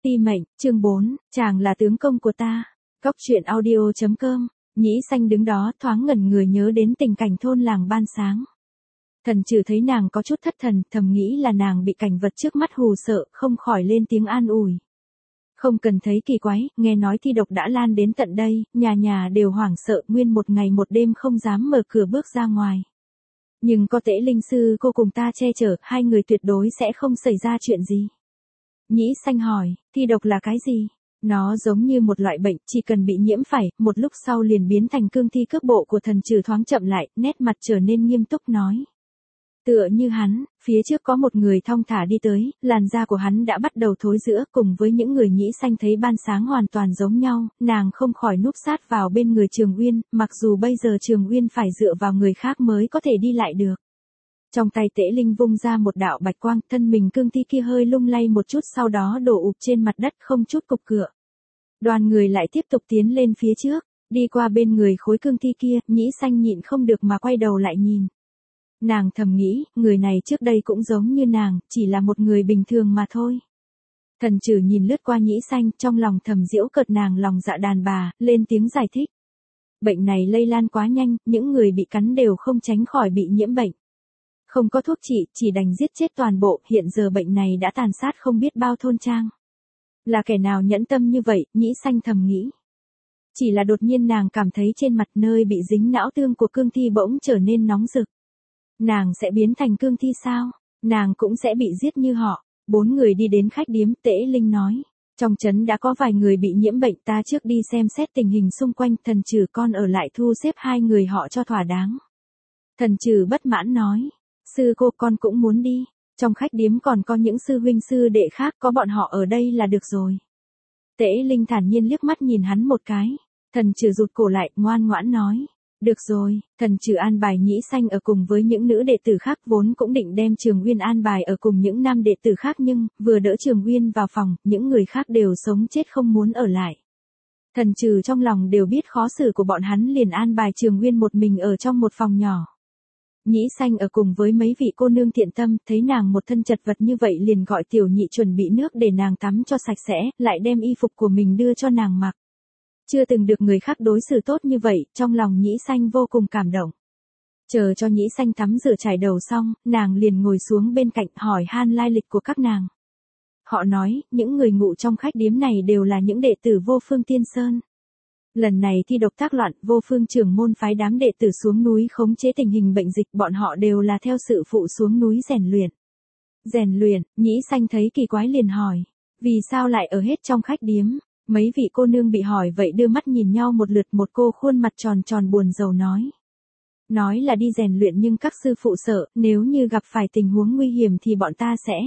Ti mệnh, chương 4, chàng là tướng công của ta. Cóc truyện audio.com. Nhĩ Xanh đứng đó thoáng ngẩn người nhớ đến tình cảnh thôn làng ban sáng. Thần Trừ thấy nàng có chút thất thần, thầm nghĩ là nàng bị cảnh vật trước mắt hù sợ, không khỏi lên tiếng an ủi. Không cần thấy kỳ quái, nghe nói thi độc đã lan đến tận đây, nhà nhà đều hoảng sợ, nguyên một ngày một đêm không dám mở cửa bước ra ngoài. Nhưng có Tễ Linh sư cô cùng ta che chở, hai người tuyệt đối sẽ không xảy ra chuyện gì. Nhĩ Xanh hỏi, thi độc là cái gì? Nó giống như một loại bệnh, chỉ cần bị nhiễm phải, một lúc sau liền biến thành cương thi. Cước bộ của Thần Trừ thoáng chậm lại, nét mặt trở nên nghiêm túc nói. Tựa như hắn, phía trước có một người thong thả đi tới, làn da của hắn đã bắt đầu thối rữa, cùng với những người Nhĩ Xanh thấy ban sáng hoàn toàn giống nhau, nàng không khỏi núp sát vào bên người Trường Uyên, mặc dù bây giờ Trường Uyên phải dựa vào người khác mới có thể đi lại được. Trong tay Tễ Linh vung ra một đạo bạch quang, thân mình cương thi kia hơi lung lay một chút, sau đó đổ ụp trên mặt đất không chút cục cựa. Đoàn người lại tiếp tục tiến lên phía trước, đi qua bên người khối cương thi kia, Nhĩ Xanh nhịn không được mà quay đầu lại nhìn. Nàng thầm nghĩ, người này trước đây cũng giống như nàng, chỉ là một người bình thường mà thôi. Thần Trừ nhìn lướt qua Nhĩ Xanh, trong lòng thầm giễu cợt nàng lòng dạ đàn bà, lên tiếng giải thích. Bệnh này lây lan quá nhanh, những người bị cắn đều không tránh khỏi bị nhiễm bệnh. Không có thuốc trị, chỉ đành giết chết toàn bộ, hiện giờ bệnh này đã tàn sát không biết bao thôn trang. Là kẻ nào nhẫn tâm như vậy, Nhĩ Xanh thầm nghĩ. Chỉ là đột nhiên nàng cảm thấy trên mặt nơi bị dính não tương của cương thi bỗng trở nên nóng rực. Nàng sẽ biến thành cương thi sao? Nàng cũng sẽ bị giết như họ. 4 người đi đến khách điếm, Tễ Linh nói. Trong trấn đã có vài người bị nhiễm bệnh, ta trước đi xem xét tình hình xung quanh, Thần Trừ con ở lại thu xếp hai người họ cho thỏa đáng. Thần Trừ bất mãn nói. Sư cô con cũng muốn đi. Trong khách điếm còn có những sư huynh sư đệ khác, có bọn họ ở đây là được rồi. Tễ Linh thản nhiên liếc mắt nhìn hắn một cái. Thần Trừ rụt cổ lại, ngoan ngoãn nói. Được rồi, Thần Trừ an bài Nhĩ Xanh ở cùng với những nữ đệ tử khác, vốn cũng định đem Trường Uyên an bài ở cùng những nam đệ tử khác, nhưng vừa đỡ Trường Uyên vào phòng, những người khác đều sống chết không muốn ở lại. Thần Trừ trong lòng đều biết khó xử của bọn hắn, liền an bài Trường Uyên một mình ở trong một phòng nhỏ. Nhĩ Xanh ở cùng với mấy vị cô nương thiện tâm, thấy nàng một thân chật vật như vậy liền gọi Tiểu Nhị chuẩn bị nước để nàng tắm cho sạch sẽ, lại đem y phục của mình đưa cho nàng mặc. Chưa từng được người khác đối xử tốt như vậy, trong lòng Nhĩ Xanh vô cùng cảm động. Chờ cho Nhĩ Xanh tắm rửa chải đầu xong, nàng liền ngồi xuống bên cạnh hỏi han lai lịch của các nàng. Họ nói, những người ngụ trong khách điếm này đều là những đệ tử Vô Phương Tiên Sơn. Lần này thi độc tác loạn, Vô Phương trưởng môn phái đám đệ tử xuống núi khống chế tình hình bệnh dịch, bọn họ đều là theo sự phụ xuống núi rèn luyện. Rèn luyện, Nhĩ Xanh thấy kỳ quái liền hỏi. Vì sao lại ở hết trong khách điếm? Mấy vị cô nương bị hỏi vậy đưa mắt nhìn nhau một lượt, một cô khuôn mặt tròn tròn buồn rầu nói. Nói là đi rèn luyện nhưng các sư phụ sợ, nếu như gặp phải tình huống nguy hiểm thì bọn ta sẽ.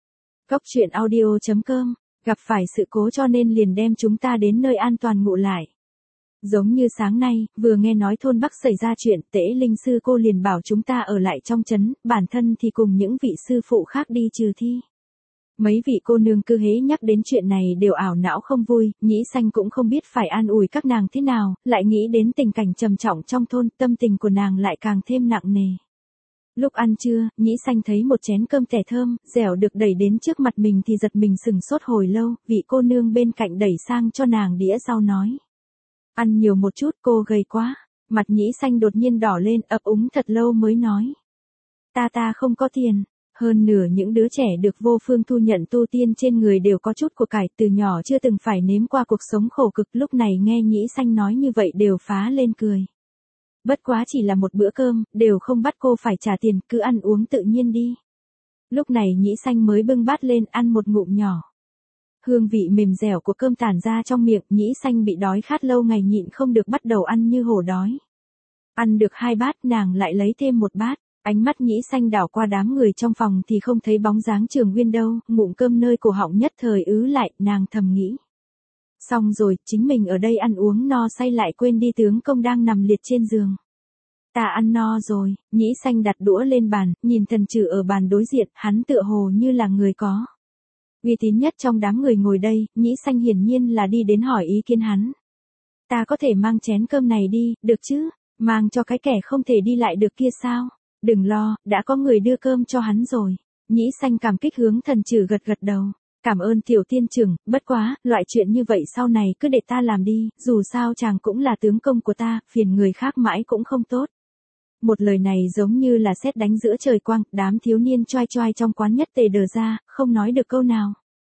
Cóc truyện audio.com, gặp phải sự cố cho nên liền đem chúng ta đến nơi an toàn ngụ lại. Giống như sáng nay, vừa nghe nói thôn Bắc xảy ra chuyện, Tễ Linh sư cô liền bảo chúng ta ở lại trong trấn, bản thân thì cùng những vị sư phụ khác đi trừ thi. Mấy vị cô nương cứ hễ nhắc đến chuyện này đều ảo não không vui, Nhĩ Xanh cũng không biết phải an ủi các nàng thế nào, lại nghĩ đến tình cảnh trầm trọng trong thôn, tâm tình của nàng lại càng thêm nặng nề. Lúc ăn trưa, Nhĩ Xanh thấy một chén cơm tẻ thơm, dẻo được đẩy đến trước mặt mình thì giật mình sừng sốt hồi lâu, vị cô nương bên cạnh đẩy sang cho nàng đĩa rau nói. Ăn nhiều một chút, cô gầy quá. Mặt Nhĩ Xanh đột nhiên đỏ lên, ấp úng thật lâu mới nói. Ta không có tiền. Hơn nửa những đứa trẻ được Vô Phương thu nhận tu tiên trên người đều có chút của cải, từ nhỏ chưa từng phải nếm qua cuộc sống khổ cực, lúc này nghe Nhĩ Xanh nói như vậy đều phá lên cười. Bất quá chỉ là một bữa cơm, đều không bắt cô phải trả tiền, cứ ăn uống tự nhiên đi. Lúc này Nhĩ Xanh mới bưng bát lên ăn một ngụm nhỏ. Hương vị mềm dẻo của cơm tản ra trong miệng, Nhĩ Xanh bị đói khát lâu ngày nhịn không được bắt đầu ăn như hổ đói. Ăn được 2 bát nàng lại lấy thêm một bát. Ánh mắt Nhĩ Xanh đảo qua đám người trong phòng thì không thấy bóng dáng Trường Uyên đâu, ngụm cơm nơi cổ họng nhất thời ứ lại, nàng thầm nghĩ. Xong rồi, chính mình ở đây ăn uống no say lại quên đi tướng công đang nằm liệt trên giường. Ta ăn no rồi, Nhĩ Xanh đặt đũa lên bàn, nhìn Thần Trừ ở bàn đối diện, hắn tựa hồ như là người có uy tín nhất trong đám người ngồi đây, Nhĩ Xanh hiển nhiên là đi đến hỏi ý kiến hắn. Ta có thể mang chén cơm này đi, được chứ, mang cho cái kẻ không thể đi lại được kia sao? Đừng lo, đã có người đưa cơm cho hắn rồi. Nhĩ Xanh cảm kích hướng Thần Trừ gật gật đầu. Cảm ơn tiểu tiên trưởng, bất quá, loại chuyện như vậy sau này cứ để ta làm đi, dù sao chàng cũng là tướng công của ta, phiền người khác mãi cũng không tốt. Một lời này giống như là sét đánh giữa trời quang, đám thiếu niên choai choai trong quán nhất tề đờ ra, không nói được câu nào.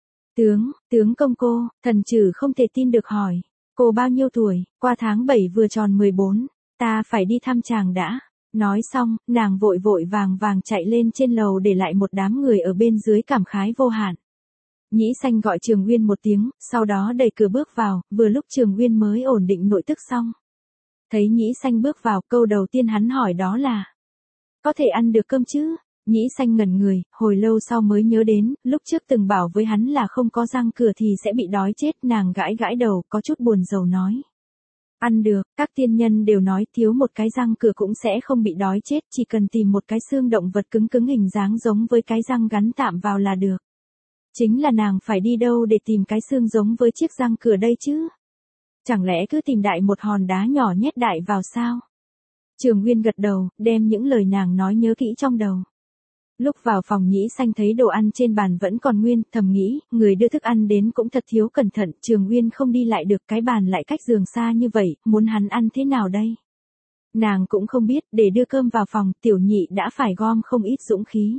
Tướng công cô, thần trừ không thể tin được hỏi. Cô bao nhiêu tuổi, qua tháng 7 vừa tròn 14, ta phải đi thăm chàng đã. Nói xong, nàng vội vội vàng vàng chạy lên trên lầu để lại một đám người ở bên dưới cảm khái vô hạn. Nhĩ Xanh gọi Trường Uyên một tiếng, sau đó đẩy cửa bước vào, vừa lúc Trường Uyên mới ổn định nội tức xong. Thấy Nhĩ Xanh bước vào, câu đầu tiên hắn hỏi đó là: có thể ăn được cơm chứ? Nhĩ Xanh ngẩn người, hồi lâu sau mới nhớ đến, lúc trước từng bảo với hắn là không có răng cửa thì sẽ bị đói chết, nàng gãi gãi đầu, có chút buồn rầu nói. Ăn được, các tiên nhân đều nói thiếu một cái răng cửa cũng sẽ không bị đói chết, chỉ cần tìm một cái xương động vật cứng cứng hình dáng giống với cái răng gắn tạm vào là được. Chính là nàng phải đi đâu để tìm cái xương giống với chiếc răng cửa đây chứ? Chẳng lẽ cứ tìm đại một hòn đá nhỏ nhét đại vào sao? Trường Uyên gật đầu, đem những lời nàng nói nhớ kỹ trong đầu. Lúc vào phòng Nhĩ Xanh thấy đồ ăn trên bàn vẫn còn nguyên, thầm nghĩ, người đưa thức ăn đến cũng thật thiếu cẩn thận, Trường Uyên không đi lại được, cái bàn lại cách giường xa như vậy, muốn hắn ăn thế nào đây? Nàng cũng không biết, để đưa cơm vào phòng, tiểu nhị đã phải gom không ít dũng khí.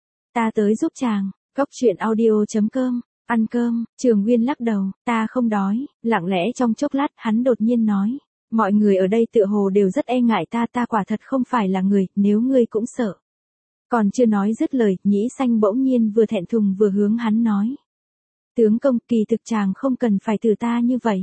Ta tới giúp chàng, Cốc Truyện Audio.com, ăn cơm, Trường Uyên lắc đầu, ta không đói, lặng lẽ trong chốc lát hắn đột nhiên nói. Mọi người ở đây tựa hồ đều rất e ngại ta quả thật không phải là người, nếu ngươi cũng sợ. Còn chưa nói dứt lời, Nhĩ Xanh bỗng nhiên vừa thẹn thùng vừa hướng hắn nói. Tướng công, kỳ thực chàng không cần phải từ ta như vậy.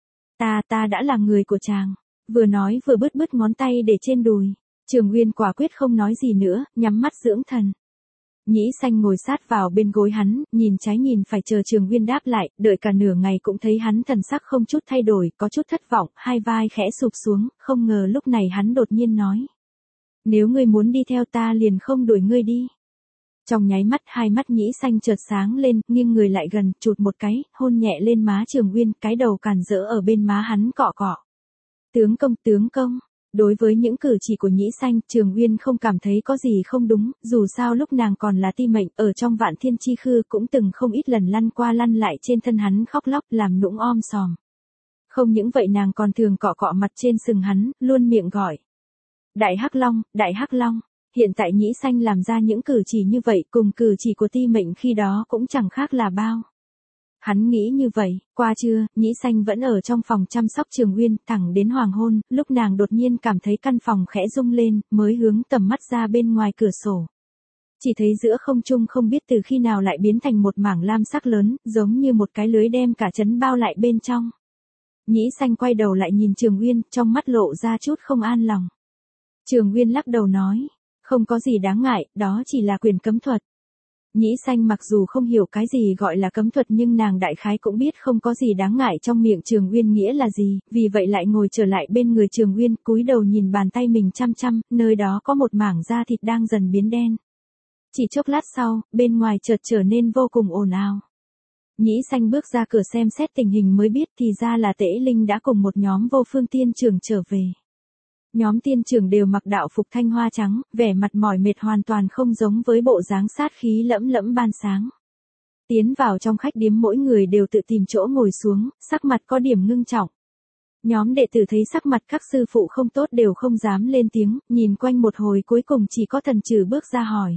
Ta đã là người của chàng. Vừa nói vừa bứt ngón tay để trên đùi. Trường Uyên quả quyết không nói gì nữa, nhắm mắt dưỡng thần. Nhĩ Xanh ngồi sát vào bên gối hắn, nhìn trái nhìn phải chờ Trường Uyên đáp lại, đợi cả nửa ngày cũng thấy hắn thần sắc không chút thay đổi, có chút thất vọng, hai vai khẽ sụp xuống, không ngờ lúc này hắn đột nhiên nói. Nếu ngươi muốn đi theo ta liền không đuổi ngươi đi. Trong nháy mắt hai mắt Nhĩ Xanh chợt sáng lên, nghiêng người lại gần, chụt một cái, hôn nhẹ lên má Trường Uyên, cái đầu càn rỡ ở bên má hắn cọ cọ. Tướng công. Đối với những cử chỉ của Nhĩ Xanh, Trường Uyên không cảm thấy có gì không đúng, dù sao lúc nàng còn là ti mệnh, ở trong Vạn Thiên Chi Khư cũng từng không ít lần lăn qua lăn lại trên thân hắn khóc lóc làm nũng om sòm. Không những vậy nàng còn thường cọ cọ mặt trên sừng hắn, luôn miệng gọi. Đại Hắc Long, hiện tại Nhĩ Xanh làm ra những cử chỉ như vậy cùng cử chỉ của ti mệnh khi đó cũng chẳng khác là bao. Hắn nghĩ như vậy, qua trưa, Nhĩ Xanh vẫn ở trong phòng chăm sóc Trường Uyên, thẳng đến hoàng hôn, lúc nàng đột nhiên cảm thấy căn phòng khẽ rung lên, mới hướng tầm mắt ra bên ngoài cửa sổ. Chỉ thấy giữa không trung không biết từ khi nào lại biến thành một mảng lam sắc lớn, giống như một cái lưới đem cả trấn bao lại bên trong. Nhĩ Xanh quay đầu lại nhìn Trường Uyên, trong mắt lộ ra chút không an lòng. Trường Uyên lắc đầu nói, không có gì đáng ngại, đó chỉ là quyền cấm thuật. Nhĩ Xanh mặc dù không hiểu cái gì gọi là cấm thuật nhưng nàng đại khái cũng biết không có gì đáng ngại trong miệng Trường Uyên nghĩa là gì, vì vậy lại ngồi trở lại bên người Trường Uyên, cúi đầu nhìn bàn tay mình chăm chăm, nơi đó có một mảng da thịt đang dần biến đen. Chỉ chốc lát sau, bên ngoài chợt trở nên vô cùng ồn ào. Nhĩ Xanh bước ra cửa xem xét tình hình mới biết thì ra là Tễ Linh đã cùng một nhóm Vô Phương tiên trưởng trở về. Nhóm tiên trưởng đều mặc đạo phục thanh hoa trắng, vẻ mặt mỏi mệt hoàn toàn không giống với bộ dáng sát khí lẫm lẫm ban sáng. Tiến vào trong khách điếm mỗi người đều tự tìm chỗ ngồi xuống, sắc mặt có điểm ngưng trọng. Nhóm đệ tử thấy sắc mặt các sư phụ không tốt đều không dám lên tiếng, nhìn quanh một hồi cuối cùng chỉ có Thần Trừ bước ra hỏi.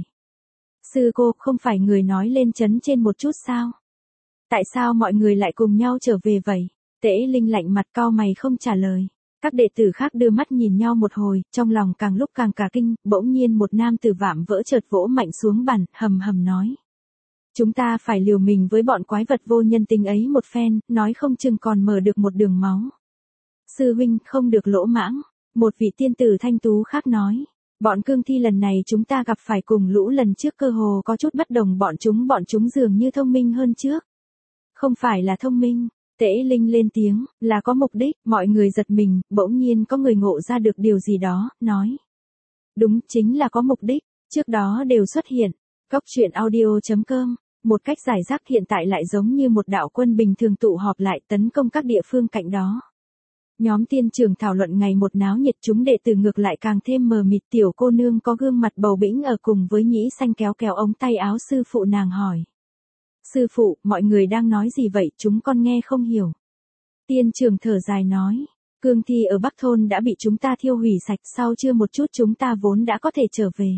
Sư cô, không phải người nói lên trấn trên một chút sao? Tại sao mọi người lại cùng nhau trở về vậy? Tễ Linh lạnh mặt cau mày không trả lời. Các đệ tử khác đưa mắt nhìn nhau một hồi, trong lòng càng lúc càng cả kinh, bỗng nhiên một nam tử vạm vỡ chợt vỗ mạnh xuống bàn, hầm hầm nói. Chúng ta phải liều mình với bọn quái vật vô nhân tính ấy một phen, nói không chừng còn mở được một đường máu. Sư huynh không được lỗ mãng, một vị tiên tử thanh tú khác nói. Bọn cương thi lần này chúng ta gặp phải cùng lũ lần trước cơ hồ có chút bất đồng, bọn chúng dường như thông minh hơn trước. Không phải là thông minh. Tễ Linh lên tiếng, là có mục đích, mọi người giật mình, bỗng nhiên có người ngộ ra được điều gì đó, nói. Đúng, chính là có mục đích, trước đó đều xuất hiện. Cốc Truyện Audio.com, một cách giải rác hiện tại lại giống như một đạo quân bình thường tụ họp lại tấn công các địa phương cạnh đó. Nhóm tiên trưởng thảo luận ngày một náo nhiệt, chúng đệ tử ngược lại càng thêm mờ mịt. Tiểu cô nương có gương mặt bầu bĩnh ở cùng với Nhĩ Xanh kéo kéo ống tay áo sư phụ nàng hỏi. Sư phụ, mọi người đang nói gì vậy, chúng con nghe không hiểu. Tiên trưởng thở dài nói, cương thi ở Bắc Thôn đã bị chúng ta thiêu hủy sạch, sau chưa một chút chúng ta vốn đã có thể trở về.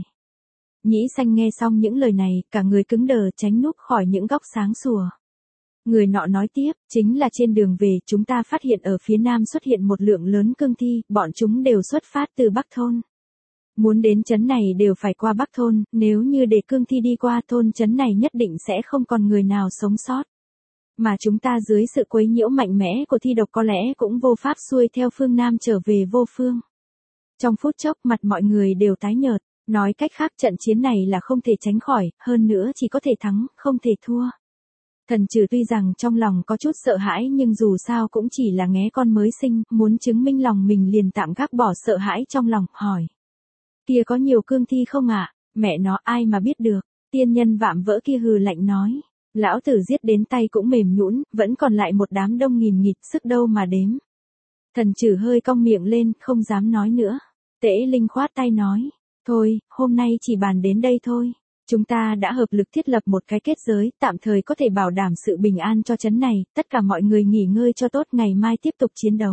Nhĩ Xanh nghe xong những lời này, cả người cứng đờ tránh núp khỏi những góc sáng sủa. Người nọ nói tiếp, chính là trên đường về chúng ta phát hiện ở phía nam xuất hiện một lượng lớn cương thi, bọn chúng đều xuất phát từ Bắc Thôn. Muốn đến trấn này đều phải qua Bắc Thôn, nếu như để cương thi đi qua thôn trấn này nhất định sẽ không còn người nào sống sót. Mà chúng ta dưới sự quấy nhiễu mạnh mẽ của thi độc có lẽ cũng vô pháp xuôi theo phương Nam trở về vô phương. Trong phút chốc mặt mọi người đều tái nhợt, nói cách khác trận chiến này là không thể tránh khỏi, hơn nữa chỉ có thể thắng, không thể thua. Thần Trừ tuy rằng trong lòng có chút sợ hãi nhưng dù sao cũng chỉ là nghé con mới sinh, muốn chứng minh lòng mình liền tạm gác bỏ sợ hãi trong lòng, hỏi. Kia có nhiều cương thi không ạ? Mẹ nó ai mà biết được, tiên nhân vạm vỡ kia hừ lạnh nói. Lão tử giết đến tay cũng mềm nhũn, vẫn còn lại một đám đông nghìn nghịt, sức đâu mà đếm. Thần Trừ hơi cong miệng lên, không dám nói nữa. Tễ Linh khoát tay nói, thôi, hôm nay chỉ bàn đến đây thôi. Chúng ta đã hợp lực thiết lập một cái kết giới, tạm thời có thể bảo đảm sự bình an cho trấn này, tất cả mọi người nghỉ ngơi cho tốt, ngày mai tiếp tục chiến đấu.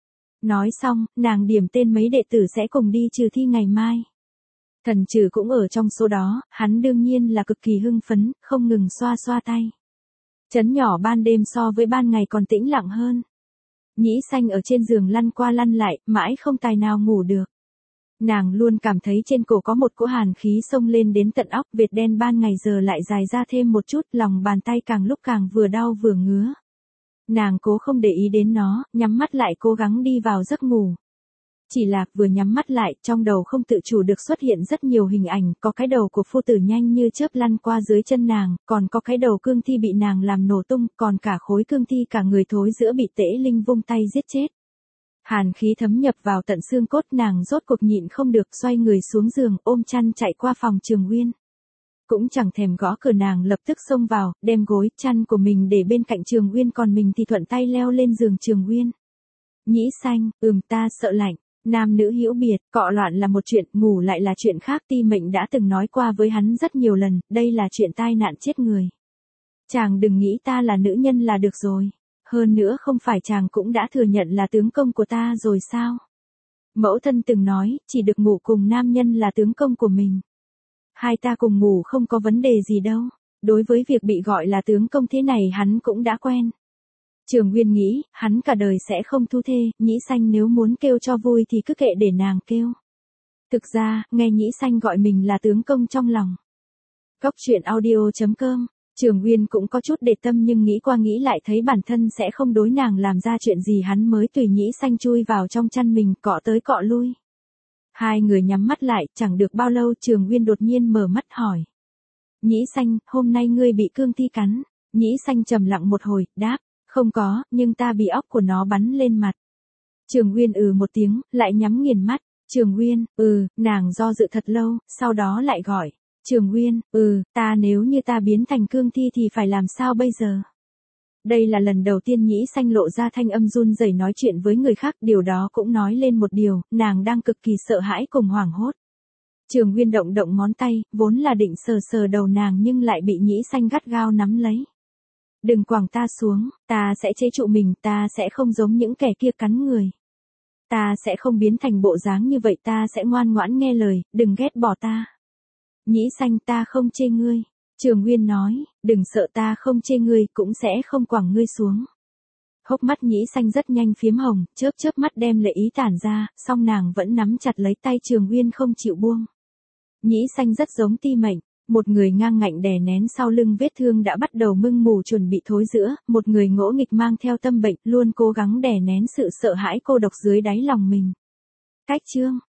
Nói xong, nàng điểm tên mấy đệ tử sẽ cùng đi trừ thi ngày mai. Thần Trừ cũng ở trong số đó, hắn đương nhiên là cực kỳ hưng phấn, không ngừng xoa xoa tay. Trấn nhỏ ban đêm so với ban ngày còn tĩnh lặng hơn. Nhĩ Xanh ở trên giường lăn qua lăn lại, mãi không tài nào ngủ được. Nàng luôn cảm thấy trên cổ có một cỗ hàn khí xông lên đến tận óc, vệt đen ban ngày giờ lại dài ra thêm một chút, lòng bàn tay càng lúc càng vừa đau vừa ngứa. Nàng cố không để ý đến nó, nhắm mắt lại cố gắng đi vào giấc ngủ. Chỉ là vừa nhắm mắt lại, trong đầu không tự chủ được xuất hiện rất nhiều hình ảnh, có cái đầu của phu tử nhanh như chớp lăn qua dưới chân nàng, còn có cái đầu cương thi bị nàng làm nổ tung, còn cả khối cương thi cả người thối giữa bị Tễ Linh vung tay giết chết. Hàn khí thấm nhập vào tận xương cốt, nàng rốt cuộc nhịn không được, xoay người xuống giường, ôm chăn chạy qua phòng Trường Uyên. Cũng chẳng thèm gõ cửa, nàng lập tức xông vào, đem gối, chăn của mình để bên cạnh Trường Uyên, còn mình thì thuận tay leo lên giường Trường Uyên. Nhĩ Xanh, ta sợ lạnh. Nam nữ hữu biệt, cọ loạn là một chuyện, ngủ lại là chuyện khác. Ti Mệnh đã từng nói qua với hắn rất nhiều lần, đây là chuyện tai nạn chết người. Chàng đừng nghĩ ta là nữ nhân là được rồi. Hơn nữa không phải chàng cũng đã thừa nhận là tướng công của ta rồi sao? Mẫu thân từng nói, chỉ được ngủ cùng nam nhân là tướng công của mình. Hai ta cùng ngủ không có vấn đề gì đâu. Đối với việc bị gọi là tướng công thế này hắn cũng đã quen. Trường Uyên nghĩ, hắn cả đời sẽ không thu thê, Nhĩ Xanh nếu muốn kêu cho vui thì cứ kệ để nàng kêu. Thực ra, nghe Nhĩ Xanh gọi mình là tướng công trong lòng. Góc truyện audio.com, Trường Uyên cũng có chút để tâm nhưng nghĩ qua nghĩ lại thấy bản thân sẽ không đối nàng làm ra chuyện gì, hắn mới tùy Nhĩ Xanh chui vào trong chăn mình, cọ tới cọ lui. Hai người nhắm mắt lại, chẳng được bao lâu Trường Uyên đột nhiên mở mắt hỏi. Nhĩ Xanh, hôm nay ngươi bị cương thi cắn. Nhĩ Xanh trầm lặng một hồi, đáp. Không có, nhưng ta bị óc của nó bắn lên mặt. Trường Uyên một tiếng, lại nhắm nghiền mắt. Trường Uyên, nàng do dự thật lâu, sau đó lại gọi. Trường Uyên, ta nếu như ta biến thành cương thi thì phải làm sao bây giờ? Đây là lần đầu tiên Nhĩ Xanh lộ ra thanh âm run rẩy nói chuyện với người khác, điều đó cũng nói lên một điều, nàng đang cực kỳ sợ hãi cùng hoảng hốt. Trường Uyên động động ngón tay, vốn là định sờ sờ đầu nàng nhưng lại bị Nhĩ Xanh gắt gao nắm lấy. Đừng quẳng ta xuống, ta sẽ chế trụ mình, ta sẽ không giống những kẻ kia cắn người. Ta sẽ không biến thành bộ dáng như vậy, ta sẽ ngoan ngoãn nghe lời, đừng ghét bỏ ta. Nhĩ Xanh, ta không chê ngươi. Trường Uyên nói, đừng sợ, ta không chê ngươi, cũng sẽ không quẳng ngươi xuống. Hốc mắt Nhĩ Xanh rất nhanh phiếm hồng, chớp chớp mắt đem lệ ý tản ra, song nàng vẫn nắm chặt lấy tay Trường Uyên không chịu buông. Nhĩ Xanh rất giống Ti Mệnh. Một người ngang ngạnh đè nén sau lưng vết thương đã bắt đầu mưng mù chuẩn bị thối rữa, một người ngỗ nghịch mang theo tâm bệnh, luôn cố gắng đè nén sự sợ hãi cô độc dưới đáy lòng mình. Cách chương